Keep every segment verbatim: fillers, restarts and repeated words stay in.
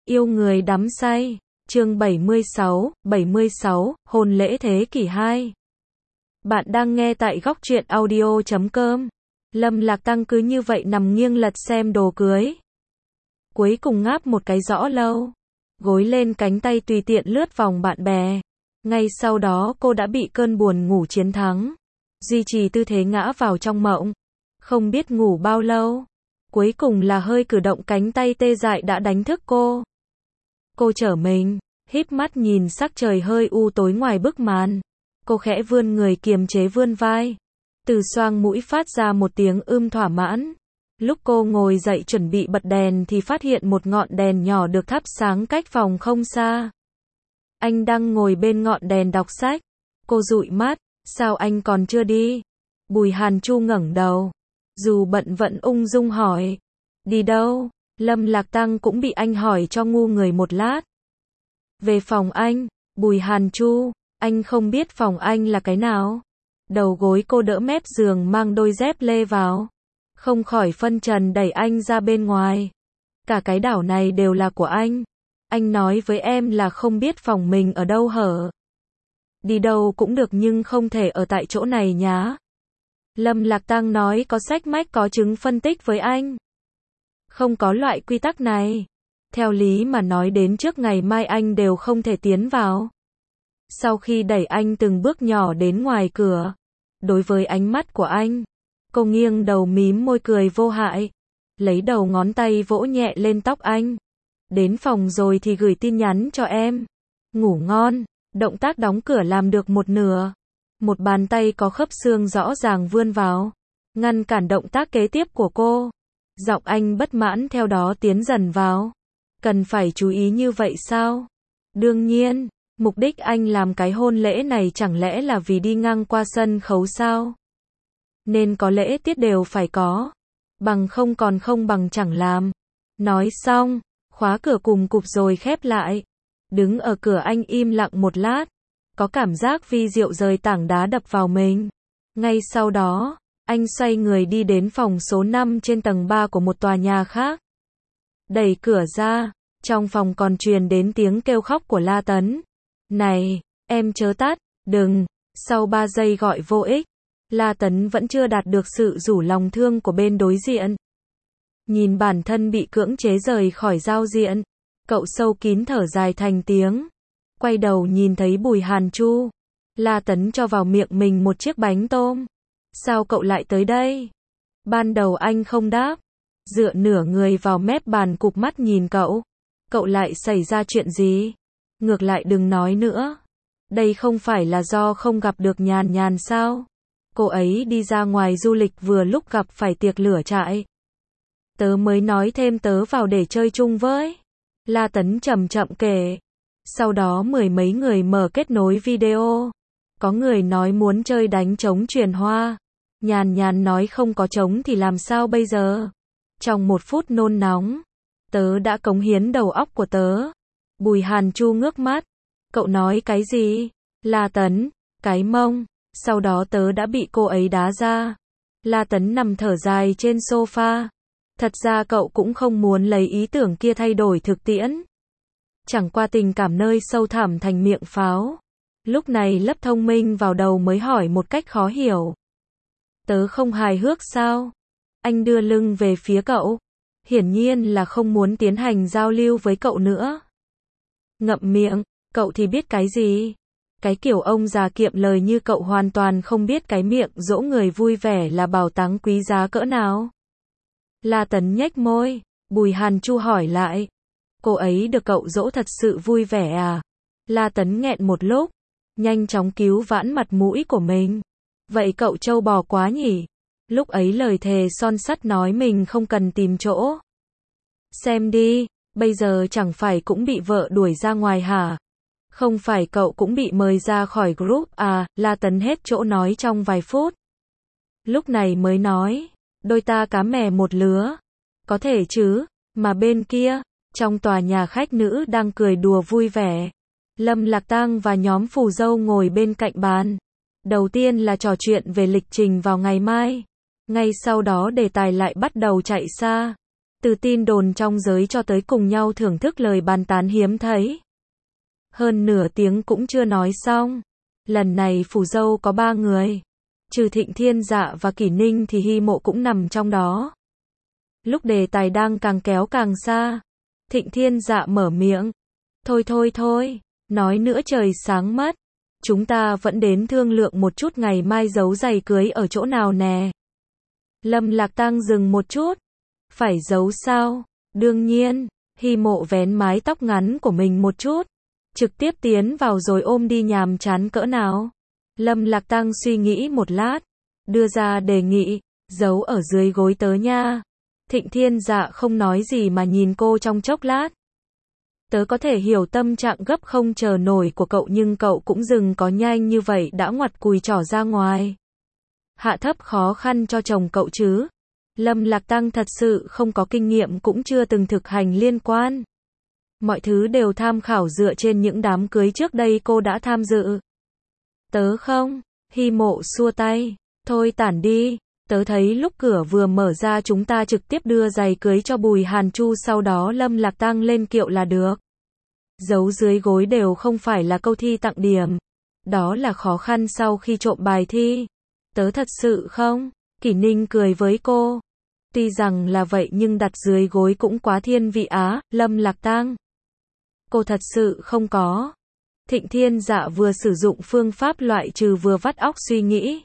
Yêu người đắm say. Chương bảy mươi sáu, bảy mươi sáu, hôn lễ thế kỷ hai. Bạn đang nghe tại góc truyện audio chấm com. Lâm Lạc Tăng cứ như vậy nằm nghiêng lật xem đồ cưới. Cuối cùng ngáp một cái rõ lâu. Gối lên cánh tay tùy tiện lướt vòng bạn bè. Ngay sau đó cô đã bị cơn buồn ngủ chiến thắng. Duy trì tư thế ngã vào trong mộng. Không biết ngủ bao lâu. Cuối cùng là hơi cử động cánh tay tê dại đã đánh thức cô. Cô trở mình, híp mắt nhìn sắc trời hơi u tối ngoài bức màn. Cô khẽ vươn người kiềm chế vươn vai. Từ xoang mũi phát ra một tiếng ưm thỏa mãn. Lúc cô ngồi dậy chuẩn bị bật đèn thì phát hiện một ngọn đèn nhỏ được thắp sáng cách phòng không xa. Anh đang ngồi bên ngọn đèn đọc sách. Cô dụi mắt, sao anh còn chưa đi? Bùi Hàn Chu ngẩng đầu. Dù bận vẫn ung dung hỏi. Đi đâu? Lâm Lạc Tăng cũng bị anh hỏi cho ngu người một lát. Về phòng anh. Bùi Hàn Chu, anh không biết phòng anh là cái nào? Đầu gối cô đỡ mép giường mang đôi dép lê vào. Không khỏi phân trần đẩy anh ra bên ngoài. Cả cái đảo này đều là của anh. Anh nói với em là không biết phòng mình ở đâu hở. Đi đâu cũng được nhưng không thể ở tại chỗ này nhá. Lâm Lạc Tăng nói có sách mách có chứng phân tích với anh. Không có loại quy tắc này. Theo lý mà nói đến trước ngày mai anh đều không thể tiến vào. Sau khi đẩy anh từng bước nhỏ đến ngoài cửa. Đối với ánh mắt của anh. Cô nghiêng đầu mím môi cười vô hại. Lấy đầu ngón tay vỗ nhẹ lên tóc anh. Đến phòng rồi thì gửi tin nhắn cho em. Ngủ ngon. Động tác đóng cửa làm được một nửa. Một bàn tay có khớp xương rõ ràng vươn vào. Ngăn cản động tác kế tiếp của cô. Giọng anh bất mãn theo đó tiến dần vào. Cần phải chú ý như vậy sao? Đương nhiên, mục đích anh làm cái hôn lễ này chẳng lẽ là vì đi ngang qua sân khấu sao? Nên có lễ tiết đều phải có. Bằng không còn không bằng chẳng làm. Nói xong, khóa cửa cùng cụp rồi khép lại. Đứng ở cửa anh im lặng một lát. Có cảm giác vi diệu rời tảng đá đập vào mình. Ngay sau đó, anh xoay người đi đến phòng số năm trên tầng ba của một tòa nhà khác. Đẩy cửa ra, trong phòng còn truyền đến tiếng kêu khóc của La Tấn. Này, em chớ tắt, đừng, sau ba giây gọi vô ích. La Tấn vẫn chưa đạt được sự rủ lòng thương của bên đối diện. Nhìn bản thân bị cưỡng chế rời khỏi giao diện, cậu sâu kín thở dài thành tiếng. Quay đầu nhìn thấy Bùi Hàn Chu. La Tấn cho vào miệng mình một chiếc bánh tôm. Sao cậu lại tới đây? Ban đầu anh không đáp. Dựa nửa người vào mép bàn cụp mắt nhìn cậu. Cậu lại xảy ra chuyện gì? Ngược lại đừng nói nữa. Đây không phải là do không gặp được Nhàn Nhàn sao? Cô ấy đi ra ngoài du lịch vừa lúc gặp phải tiệc lửa trại. Tớ mới nói thêm tớ vào để chơi chung với. La Tấn chậm chậm kể. Sau đó mười mấy người mở kết nối video. Có người nói muốn chơi đánh trống truyền hoa. Nhàn Nhàn nói không có trống thì làm sao bây giờ? Trong một phút nôn nóng, tớ đã cống hiến đầu óc của tớ. Bùi Hàn Chu ngước mắt. Cậu nói cái gì? La Tấn, cái mông. Sau đó tớ đã bị cô ấy đá ra. La Tấn nằm thở dài trên sofa. Thật ra cậu cũng không muốn lấy ý tưởng kia thay đổi thực tiễn. Chẳng qua tình cảm nơi sâu thẳm thành miệng pháo. Lúc này lấp thông minh vào đầu mới hỏi một cách khó hiểu. Tớ không hài hước sao? Anh đưa lưng về phía cậu. Hiển nhiên là không muốn tiến hành giao lưu với cậu nữa. Ngậm miệng, cậu thì biết cái gì? Cái kiểu ông già kiệm lời như cậu hoàn toàn không biết cái miệng dỗ người vui vẻ là bảo tàng quý giá cỡ nào. La Tấn nhếch môi. Bùi Hàn Chu hỏi lại. Cô ấy được cậu dỗ thật sự vui vẻ à? La Tấn nghẹn một lúc. Nhanh chóng cứu vãn mặt mũi của mình. Vậy cậu trâu bò quá nhỉ? Lúc ấy lời thề son sắt nói mình không cần tìm chỗ. Xem đi, bây giờ chẳng phải cũng bị vợ đuổi ra ngoài hả? Không phải cậu cũng bị mời ra khỏi group à? La Tấn hết chỗ nói trong vài phút. Lúc này mới nói, đôi ta cá mè một lứa. Có thể chứ, mà bên kia, trong tòa nhà khách nữ đang cười đùa vui vẻ. Lâm Lạc Tăng và nhóm phù dâu ngồi bên cạnh bàn. Đầu tiên là trò chuyện về lịch trình vào ngày mai. Ngay sau đó đề tài lại bắt đầu chạy xa. Từ tin đồn trong giới cho tới cùng nhau thưởng thức lời bàn tán hiếm thấy. Hơn nửa tiếng cũng chưa nói xong. Lần này phù dâu có ba người. Trừ Thịnh Thiên Dạ và Kỷ Ninh thì Hy Mộ cũng nằm trong đó. Lúc đề tài đang càng kéo càng xa, Thịnh Thiên Dạ mở miệng. Thôi thôi thôi, nói nữa trời sáng mất. Chúng ta vẫn đến thương lượng một chút ngày mai giấu giày cưới ở chỗ nào nè. Lâm Lạc Tăng dừng một chút. Phải giấu sao? Đương nhiên. Hy Mộ vén mái tóc ngắn của mình một chút. Trực tiếp tiến vào rồi ôm đi, nhàm chán cỡ nào. Lâm Lạc Tăng suy nghĩ một lát. Đưa ra đề nghị. Giấu ở dưới gối tớ nha. Thịnh Thiên Dạ không nói gì mà nhìn cô trong chốc lát. Tớ có thể hiểu tâm trạng gấp không chờ nổi của cậu, nhưng cậu cũng đừng có nhanh như vậy đã ngoặt cùi trỏ ra ngoài. Hạ thấp khó khăn cho chồng cậu chứ. Lâm Lạc Tăng thật sự không có kinh nghiệm, cũng chưa từng thực hành liên quan. Mọi thứ đều tham khảo dựa trên những đám cưới trước đây cô đã tham dự. Tớ không. Hy Mộ xua tay. Thôi tản đi. Tớ thấy lúc cửa vừa mở ra chúng ta trực tiếp đưa giày cưới cho Bùi Hàn Chu, sau đó Lâm Lạc Tăng lên kiệu là được. Giấu dưới gối đều không phải là câu thi tặng điểm. Đó là khó khăn sau khi trộm bài thi. Tớ thật sự không. Kỷ Ninh cười với cô. Tuy rằng là vậy nhưng đặt dưới gối cũng quá thiên vị á, Lâm Lạc Tăng. Cô thật sự không có. Thịnh Thiên Dạ vừa sử dụng phương pháp loại trừ vừa vắt óc suy nghĩ.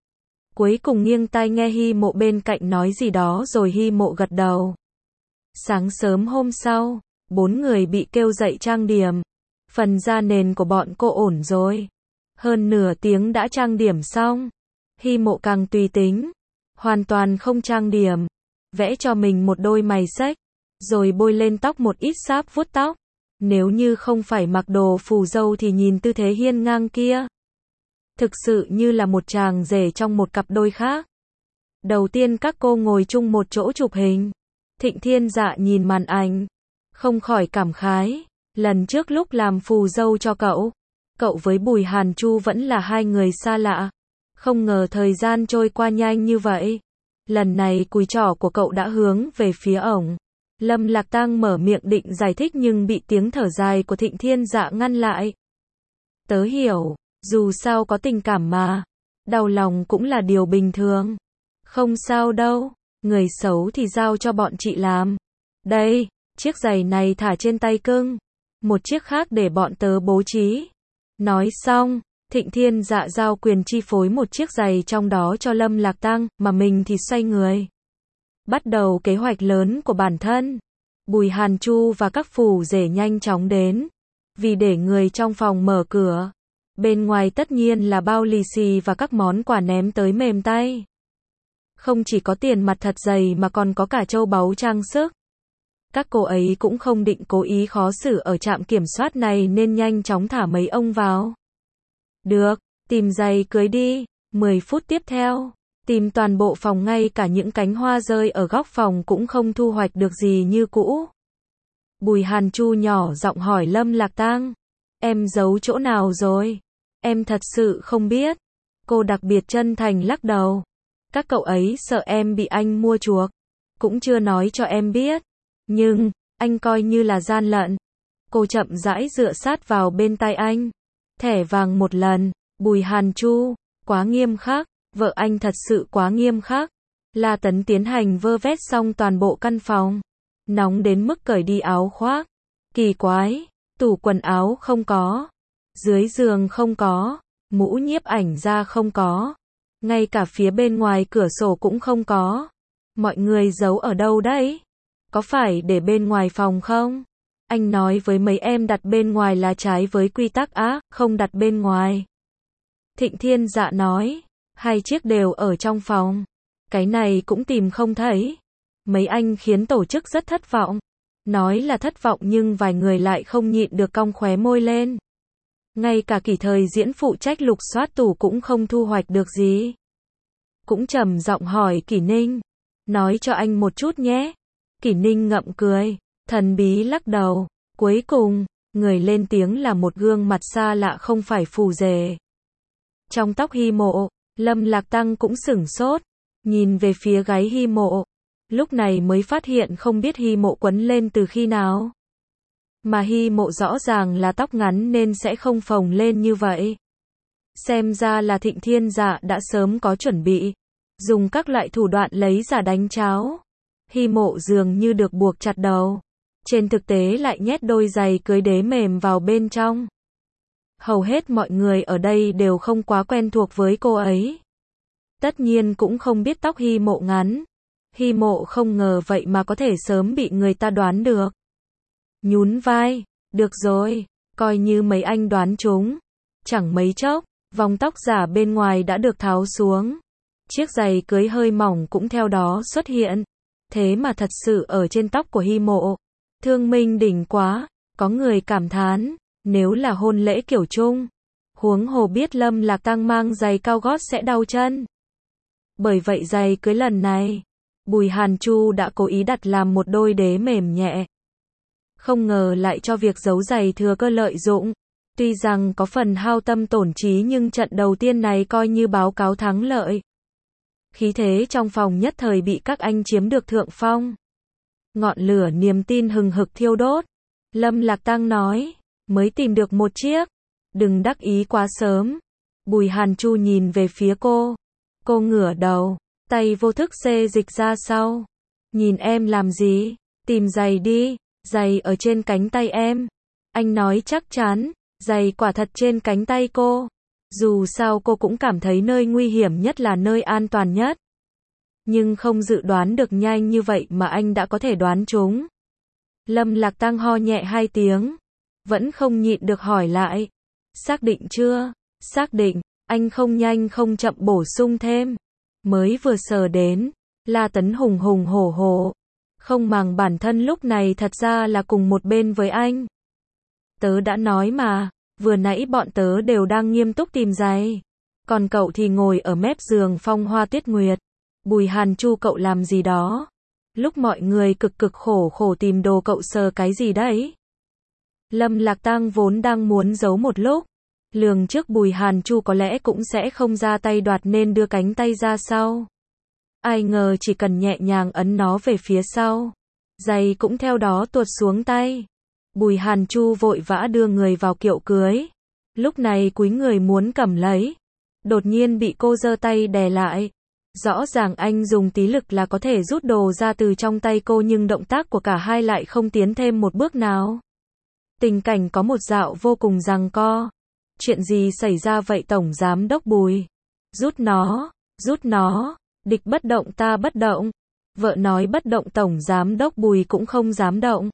Cuối cùng nghiêng tai nghe Hy Mộ bên cạnh nói gì đó rồi Hy Mộ gật đầu. Sáng sớm hôm sau, bốn người bị kêu dậy trang điểm. Phần da nền của bọn cô ổn rồi. Hơn nửa tiếng đã trang điểm xong. Hy Mộ càng tùy tính. Hoàn toàn không trang điểm. Vẽ cho mình một đôi mày xếch. Rồi bôi lên tóc một ít sáp vuốt tóc. Nếu như không phải mặc đồ phù dâu thì nhìn tư thế hiên ngang kia. Thực sự như là một chàng rể trong một cặp đôi khác. Đầu tiên các cô ngồi chung một chỗ chụp hình. Thịnh Thiên Dạ nhìn màn ảnh. Không khỏi cảm khái. Lần trước lúc làm phù dâu cho cậu, cậu với Bùi Hàn Chu vẫn là hai người xa lạ. Không ngờ thời gian trôi qua nhanh như vậy. Lần này cùi trỏ của cậu đã hướng về phía ổng. Lâm Lạc Tăng mở miệng định giải thích nhưng bị tiếng thở dài của Thịnh Thiên Dạ ngăn lại. Tớ hiểu, dù sao có tình cảm mà. Đau lòng cũng là điều bình thường. Không sao đâu, người xấu thì giao cho bọn chị làm. Đây, chiếc giày này thả trên tay cưng. Một chiếc khác để bọn tớ bố trí. Nói xong, Thịnh Thiên Dạ giao quyền chi phối một chiếc giày trong đó cho Lâm Lạc Tăng, mà mình thì xoay người. Bắt đầu kế hoạch lớn của bản thân. Bùi Hàn Chu và các phù rể nhanh chóng đến. Vì để người trong phòng mở cửa. Bên ngoài tất nhiên là bao lì xì và các món quà ném tới mềm tay. Không chỉ có tiền mặt thật dày mà còn có cả châu báu trang sức. Các cô ấy cũng không định cố ý khó xử ở trạm kiểm soát này nên nhanh chóng thả mấy ông vào. Được, tìm giày cưới đi. mười phút tiếp theo, tìm toàn bộ phòng, ngay cả những cánh hoa rơi ở góc phòng cũng không thu hoạch được gì như cũ. Bùi Hàn Chu nhỏ giọng hỏi Lâm Lạc Tăng. Em giấu chỗ nào rồi? Em thật sự không biết. Cô đặc biệt chân thành lắc đầu. Các cậu ấy sợ em bị anh mua chuộc. Cũng chưa nói cho em biết. Nhưng, anh coi như là gian lận. Cô chậm rãi dựa sát vào bên tai anh. Thẻ vàng một lần. Bùi Hàn Chu, quá nghiêm khắc. Vợ anh thật sự quá nghiêm khắc. La Tấn tiến hành vơ vét xong toàn bộ căn phòng. Nóng đến mức cởi đi áo khoác. Kỳ quái, tủ quần áo không có. Dưới giường không có. Mũ nhiếp ảnh ra không có. Ngay cả phía bên ngoài cửa sổ cũng không có. Mọi người giấu ở đâu đấy? Có phải để bên ngoài phòng không? Anh nói với mấy em đặt bên ngoài là trái với quy tắc á, không đặt bên ngoài. Thịnh Thiên Dạ nói. Hai chiếc đều ở trong phòng. Cái này cũng tìm không thấy. Mấy anh khiến tổ chức rất thất vọng. Nói là thất vọng nhưng vài người lại không nhịn được cong khóe môi lên. Ngay cả Kỷ Thời diễn phụ trách lục soát tủ cũng không thu hoạch được gì. Cũng trầm giọng hỏi Kỷ Ninh. Nói cho anh một chút nhé. Kỷ Ninh ngậm cười. Thần bí lắc đầu. Cuối cùng, người lên tiếng là một gương mặt xa lạ không phải phù rể. Trong tóc Hy Mộ, Lâm Lạc Tăng cũng sửng sốt. Nhìn về phía gáy Hy Mộ. Lúc này mới phát hiện không biết Hy Mộ quấn lên từ khi nào. Mà Hy Mộ rõ ràng là tóc ngắn nên sẽ không phồng lên như vậy. Xem ra là Thịnh Thiên Dạ đã sớm có chuẩn bị. Dùng các loại thủ đoạn lấy giả đánh cháo. Hy Mộ dường như được buộc chặt đầu. Trên thực tế lại nhét đôi giày cưới đế mềm vào bên trong. Hầu hết mọi người ở đây đều không quá quen thuộc với cô ấy. Tất nhiên cũng không biết tóc Hy Mộ ngắn. Hy Mộ không ngờ vậy mà có thể sớm bị người ta đoán được. Nhún vai, được rồi, coi như mấy anh đoán trúng. Chẳng mấy chốc, vòng tóc giả bên ngoài đã được tháo xuống. Chiếc giày cưới hơi mỏng cũng theo đó xuất hiện. Thế mà thật sự ở trên tóc của Hy Mộ. Thương minh đỉnh quá, có người cảm thán, nếu là hôn lễ kiểu chung. Huống hồ biết Lâm Lạc Tăng mang giày cao gót sẽ đau chân. Bởi vậy giày cưới lần này, Bùi Hàn Chu đã cố ý đặt làm một đôi đế mềm nhẹ. Không ngờ lại cho việc giấu giày thừa cơ lợi dụng. Tuy rằng có phần hao tâm tổn trí nhưng trận đầu tiên này coi như báo cáo thắng lợi. Khí thế trong phòng nhất thời bị các anh chiếm được thượng phong. Ngọn lửa niềm tin hừng hực thiêu đốt. Lâm Lạc Tăng nói, mới tìm được một chiếc. Đừng đắc ý quá sớm. Bùi Hàn Chu nhìn về phía cô. Cô ngửa đầu, tay vô thức xê dịch ra sau. Nhìn em làm gì? Tìm giày đi, giày ở trên cánh tay em. Anh nói chắc chắn, giày quả thật trên cánh tay cô. Dù sao cô cũng cảm thấy nơi nguy hiểm nhất là nơi an toàn nhất. Nhưng không dự đoán được nhanh như vậy mà anh đã có thể đoán trúng. Lâm Lạc Tăng ho nhẹ hai tiếng. Vẫn không nhịn được hỏi lại. Xác định chưa? Xác định, anh không nhanh không chậm bổ sung thêm. Mới vừa sờ đến, La Tấn hùng hùng hổ hổ. Không màng bản thân lúc này thật ra là cùng một bên với anh. Tớ đã nói mà, vừa nãy bọn tớ đều đang nghiêm túc tìm giày. Còn cậu thì ngồi ở mép giường phong hoa tuyết nguyệt. Bùi Hàn Chu cậu làm gì đó? Lúc mọi người cực cực khổ khổ tìm đồ cậu sờ cái gì đấy? Lâm Lạc Tăng vốn đang muốn giấu một lúc. Lường trước Bùi Hàn Chu có lẽ cũng sẽ không ra tay đoạt nên đưa cánh tay ra sau. Ai ngờ chỉ cần nhẹ nhàng ấn nó về phía sau. Giày cũng theo đó tuột xuống tay. Bùi Hàn Chu vội vã đưa người vào kiệu cưới. Lúc này cúi người muốn cầm lấy. Đột nhiên bị cô giơ tay đè lại. Rõ ràng anh dùng tí lực là có thể rút đồ ra từ trong tay cô nhưng động tác của cả hai lại không tiến thêm một bước nào. Tình cảnh có một dạo vô cùng giằng co. Chuyện gì xảy ra vậy Tổng Giám Đốc Bùi? Rút nó, rút nó, địch bất động ta bất động. Vợ nói bất động Tổng Giám Đốc Bùi cũng không dám động.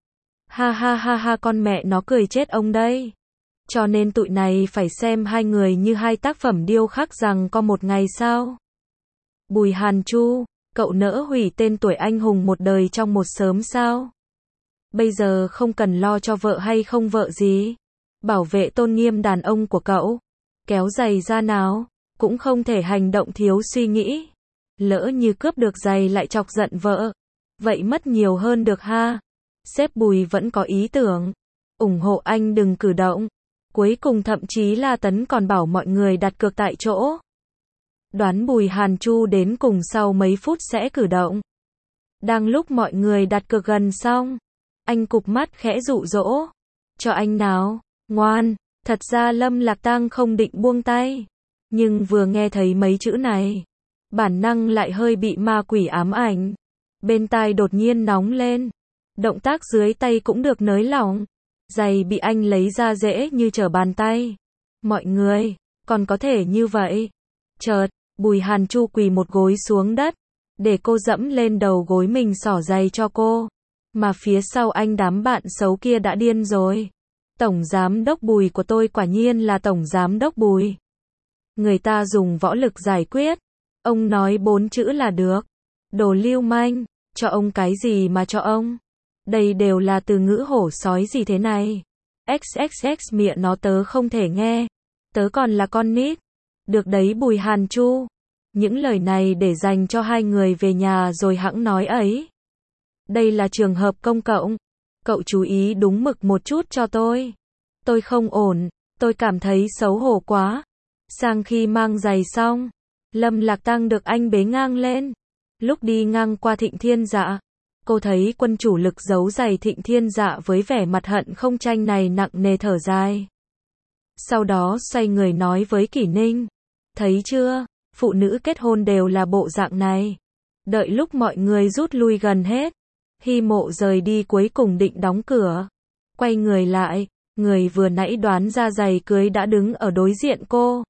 Ha ha ha ha con mẹ nó cười chết ông đây. Cho nên tụi này phải xem hai người như hai tác phẩm điêu khắc rằng có một ngày sao. Bùi Hàn Chu, cậu nỡ hủy tên tuổi anh hùng một đời trong một sớm sao? Bây giờ không cần lo cho vợ hay không vợ gì. Bảo vệ tôn nghiêm đàn ông của cậu. Kéo giày ra nào, cũng không thể hành động thiếu suy nghĩ. Lỡ như cướp được giày lại chọc giận vợ. Vậy mất nhiều hơn được ha. Sếp Bùi vẫn có ý tưởng. ủng hộ anh đừng cử động. Cuối cùng thậm chí La Tấn còn bảo mọi người đặt cược tại chỗ. Đoán Bùi Hàn Chu đến cùng sau mấy phút sẽ cử động. Đang lúc mọi người đặt cược gần xong, anh cụp mắt khẽ dụ dỗ. Cho anh nào, ngoan. Thật ra Lâm Lạc Tăng không định buông tay. Nhưng vừa nghe thấy mấy chữ này, bản năng lại hơi bị ma quỷ ám ảnh. Bên tai đột nhiên nóng lên. Động tác dưới tay cũng được nới lỏng. Giày bị anh lấy ra dễ như trở bàn tay. Mọi người, còn có thể như vậy. Chợt, Bùi Hàn Chu quỳ một gối xuống đất. Để cô dẫm lên đầu gối mình xỏ giày cho cô. Mà phía sau anh đám bạn xấu kia đã điên rồi. Tổng Giám Đốc Bùi của tôi quả nhiên là Tổng Giám Đốc Bùi. Người ta dùng võ lực giải quyết. Ông nói bốn chữ là được. Đồ lưu manh, cho ông cái gì mà cho ông. Đây đều là từ ngữ hổ sói gì thế này. xxx miệng nó tớ không thể nghe. Tớ còn là con nít. Được đấy Bùi Hàn Chu. Những lời này để dành cho hai người về nhà rồi hẵng nói ấy. Đây là trường hợp công cộng. Cậu chú ý đúng mực một chút cho tôi. Tôi không ổn. Tôi cảm thấy xấu hổ quá. Sang khi mang giày xong, Lâm Lạc Tăng được anh bế ngang lên. Lúc đi ngang qua Thịnh Thiên Dạ, cô thấy quân chủ lực giấu giày Thịnh Thiên Dạ với vẻ mặt hận không tranh này nặng nề thở dài. Sau đó xoay người nói với Kỷ Ninh, thấy chưa, phụ nữ kết hôn đều là bộ dạng này. Đợi lúc mọi người rút lui gần hết, Hy Mộ rời đi cuối cùng định đóng cửa. Quay người lại, người vừa nãy đoán ra giày cưới đã đứng ở đối diện cô.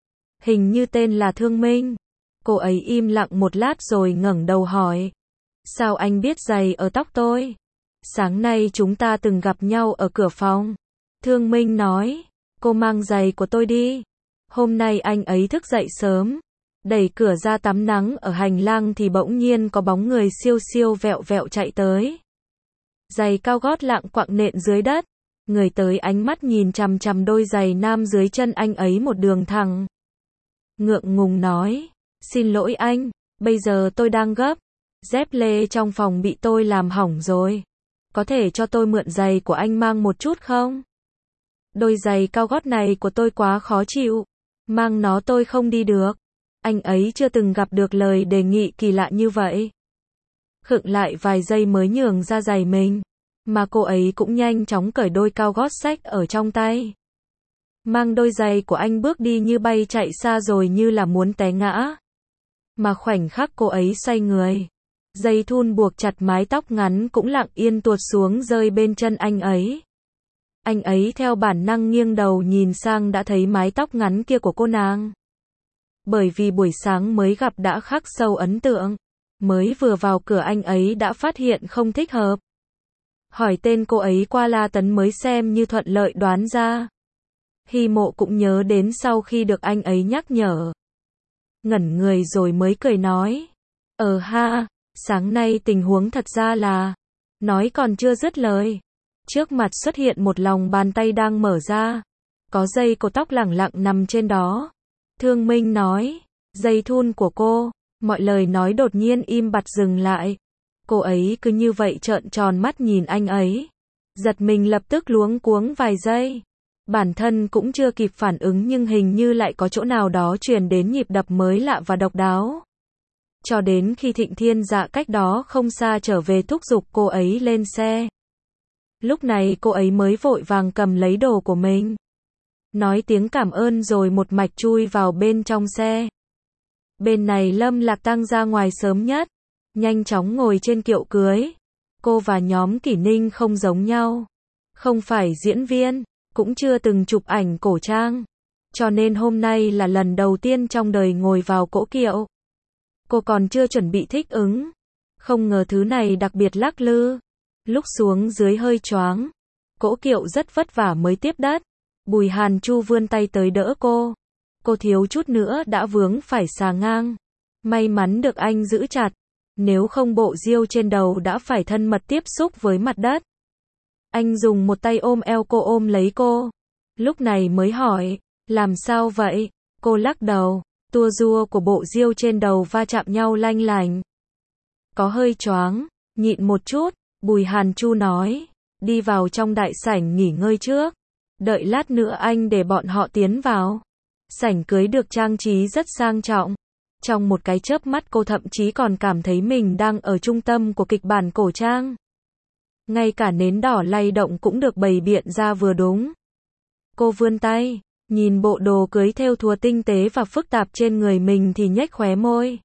Hình như tên là Thương Minh. Cô ấy im lặng một lát rồi ngẩng đầu hỏi. Sao anh biết giày ở tóc tôi? Sáng nay chúng ta từng gặp nhau ở cửa phòng. Thương Minh nói, cô mang giày của tôi đi. Hôm nay anh ấy thức dậy sớm, đẩy cửa ra tắm nắng ở hành lang thì bỗng nhiên có bóng người siêu siêu vẹo vẹo chạy tới. Giày cao gót lạng quạng nện dưới đất. Người tới ánh mắt nhìn chằm chằm đôi giày nam dưới chân anh ấy một đường thẳng. Ngượng ngùng nói, xin lỗi anh, bây giờ tôi đang gấp. Dép lê trong phòng bị tôi làm hỏng rồi. Có thể cho tôi mượn giày của anh mang một chút không? Đôi giày cao gót này của tôi quá khó chịu. Mang nó tôi không đi được. Anh ấy chưa từng gặp được lời đề nghị kỳ lạ như vậy. Khựng lại vài giây mới nhường ra giày mình. Mà cô ấy cũng nhanh chóng cởi đôi cao gót xách ở trong tay. Mang đôi giày của anh bước đi như bay chạy xa rồi như là muốn té ngã. Mà khoảnh khắc cô ấy xoay người, dây thun buộc chặt mái tóc ngắn cũng lặng yên tuột xuống rơi bên chân anh ấy. Anh ấy theo bản năng nghiêng đầu nhìn sang đã thấy mái tóc ngắn kia của cô nàng. Bởi vì buổi sáng mới gặp đã khắc sâu ấn tượng, mới vừa vào cửa anh ấy đã phát hiện không thích hợp. Hỏi tên cô ấy qua La Tấn mới xem như thuận lợi đoán ra. Hy Mộ cũng nhớ đến sau khi được anh ấy nhắc nhở. Ngẩn người rồi mới cười nói. Ờ ha, sáng nay tình huống thật ra là... Nói còn chưa dứt lời. Trước mặt xuất hiện một lòng bàn tay đang mở ra. Có dây cột tóc lẳng lặng nằm trên đó. Thương Minh nói. Dây thun của cô. Mọi lời nói đột nhiên im bặt dừng lại. Cô ấy cứ như vậy trợn tròn mắt nhìn anh ấy. Giật mình lập tức luống cuống vài giây. Bản thân cũng chưa kịp phản ứng nhưng hình như lại có chỗ nào đó truyền đến nhịp đập mới lạ và độc đáo. Cho đến khi Thịnh Thiên Dạ cách đó không xa trở về thúc giục cô ấy lên xe. Lúc này cô ấy mới vội vàng cầm lấy đồ của mình. Nói tiếng cảm ơn rồi một mạch chui vào bên trong xe. Bên này Lâm Lạc Tăng ra ngoài sớm nhất. Nhanh chóng ngồi trên kiệu cưới. Cô và nhóm Kỷ Ninh không giống nhau. Không phải diễn viên, cũng chưa từng chụp ảnh cổ trang. Cho nên hôm nay là lần đầu tiên trong đời ngồi vào cỗ kiệu. Cô còn chưa chuẩn bị thích ứng. Không ngờ thứ này đặc biệt lắc lư. Lúc xuống dưới hơi choáng. Cỗ kiệu rất vất vả mới tiếp đất. Bùi Hàn Chu vươn tay tới đỡ cô. Cô thiếu chút nữa đã vướng phải xà ngang. May mắn được anh giữ chặt. Nếu không bộ diêu trên đầu đã phải thân mật tiếp xúc với mặt đất. Anh dùng một tay ôm eo cô ôm lấy cô. Lúc này mới hỏi, làm sao vậy? Cô lắc đầu, tua rua của bộ diêu trên đầu va chạm nhau lanh lành. Có hơi choáng, nhịn một chút, Bùi Hàn Chu nói, đi vào trong đại sảnh nghỉ ngơi trước. Đợi lát nữa anh để bọn họ tiến vào. Sảnh cưới được trang trí rất sang trọng. Trong một cái chớp mắt cô thậm chí còn cảm thấy mình đang ở trung tâm của kịch bản cổ trang. Ngay cả nến đỏ lay động cũng được bày biện ra vừa đúng. Cô vươn tay, nhìn bộ đồ cưới thêu thùa tinh tế và phức tạp trên người mình thì nhếch khóe môi.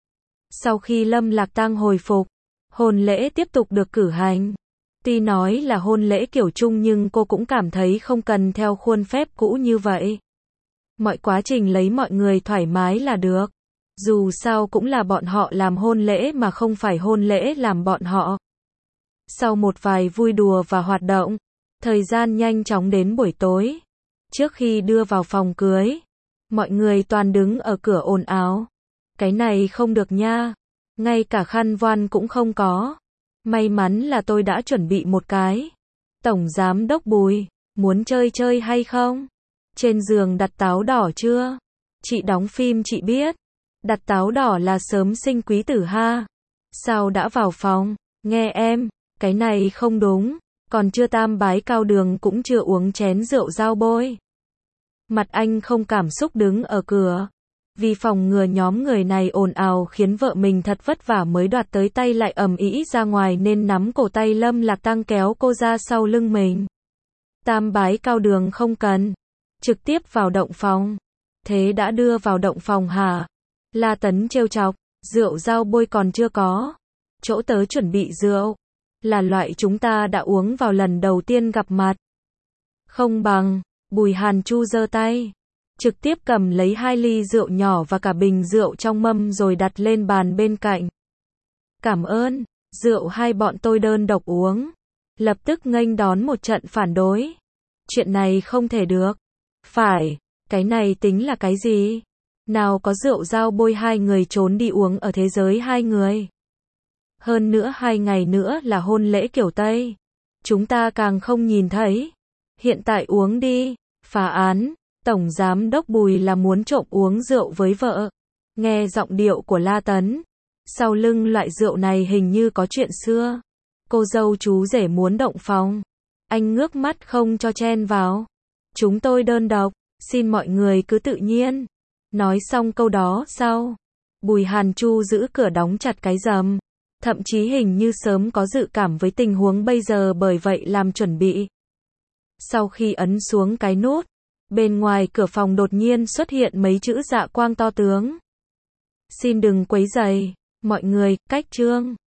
Sau khi Lâm Lạc Tăng hồi phục, hôn lễ tiếp tục được cử hành. Tuy nói là hôn lễ kiểu chung nhưng cô cũng cảm thấy không cần theo khuôn phép cũ như vậy. Mọi quá trình lấy mọi người thoải mái là được. Dù sao cũng là bọn họ làm hôn lễ mà không phải hôn lễ làm bọn họ. Sau một vài vui đùa và hoạt động, thời gian nhanh chóng đến buổi tối. Trước khi đưa vào phòng cưới, mọi người toàn đứng ở cửa ồn ào. Cái này không được nha. Ngay cả khăn voan cũng không có. May mắn là tôi đã chuẩn bị một cái. Tổng giám đốc Bùi, muốn chơi chơi hay không? Trên giường đặt táo đỏ chưa? Chị đóng phim chị biết. Đặt táo đỏ là sớm sinh quý tử ha. Sao đã vào phòng? Nghe em, cái này không đúng. Còn chưa tam bái cao đường cũng chưa uống chén rượu dao bôi. Mặt anh không cảm xúc đứng ở cửa. Vì phòng ngừa nhóm người này ồn ào khiến vợ mình thật vất vả mới đoạt tới tay lại ầm ĩ ra ngoài nên nắm cổ tay Lâm Lạc Tăng kéo cô ra sau lưng mình. Tam bái cao đường không cần. Trực tiếp vào động phòng. Thế đã đưa vào động phòng hả? La Tấn trêu chọc, rượu dao bôi còn chưa có. Chỗ tớ chuẩn bị rượu. Là loại chúng ta đã uống vào lần đầu tiên gặp mặt. Không bằng, Bùi Hàn Chu giơ tay. Trực tiếp cầm lấy hai ly rượu nhỏ và cả bình rượu trong mâm rồi đặt lên bàn bên cạnh. Cảm ơn, rượu hai bọn tôi đơn độc uống. Lập tức nghênh đón một trận phản đối. Chuyện này không thể được. Phải, cái này tính là cái gì? Nào có rượu dao bôi hai người trốn đi uống ở thế giới hai người. Hơn nữa hai ngày nữa là hôn lễ kiểu Tây. Chúng ta càng không nhìn thấy. Hiện tại uống đi. Phá án, Tổng Giám Đốc Bùi là muốn trộm uống rượu với vợ. Nghe giọng điệu của La Tấn. Sau lưng loại rượu này hình như có chuyện xưa. Cô dâu chú rể muốn động phòng. Anh ngước mắt không cho chen vào. Chúng tôi đơn độc, xin mọi người cứ tự nhiên. Nói xong câu đó sau. Bùi Hàn Chu giữ cửa đóng chặt cái rầm. Thậm chí hình như sớm có dự cảm với tình huống bây giờ bởi vậy làm chuẩn bị. Sau khi ấn xuống cái nút, bên ngoài cửa phòng đột nhiên xuất hiện mấy chữ dạ quang to tướng. Xin đừng quấy rầy, mọi người, cách trương.